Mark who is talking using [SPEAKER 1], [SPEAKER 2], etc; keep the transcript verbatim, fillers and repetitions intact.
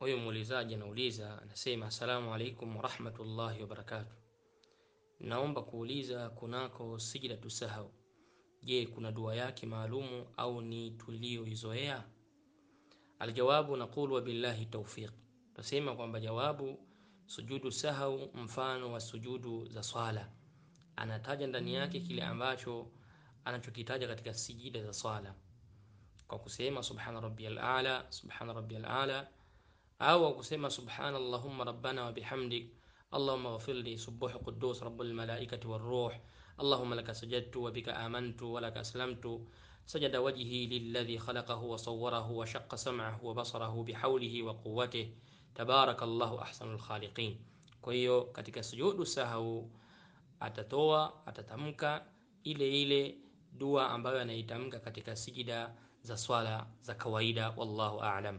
[SPEAKER 1] Huyo muulizaji anauliza, anasema asalamu alaykum wa rahmatullahi wa barakatuh. Naomba kuuliza kunako sijidatu sahau. Je, kuna dua yake maalumu au ni tulioizoea? Aljawabu, naqulu wa billahi tawfiq. Tasema kwamba jawabu, sujudu sahau mfano wa sujudu za swala. Anataja ndani yake kile ambacho anachokitaja katika sijida za swala, kwa kusema subhana rabbiyal a'la, subhana rabbiyal a'la, au kusema subhana allahumma rabbana wa bihamdik, allahumma ighfirli subbuh quddus rabbul malaikati war ruh, allahumma laka sajadtu wa bika amantu wa laka aslamtu, sajada wajhi lilladhi khalaqahu wa sawwarahu wa shaqqa sam'ahu wa basarahu bihawlihi wa quwwatihi, tabarakallahu ahsanul khaliqin. Kwa hiyo katika sujudu sahau atatoa atatamka ile ile dua ambayo anaitamka katika sijida za swala za kawaida. Wallahu a'lam.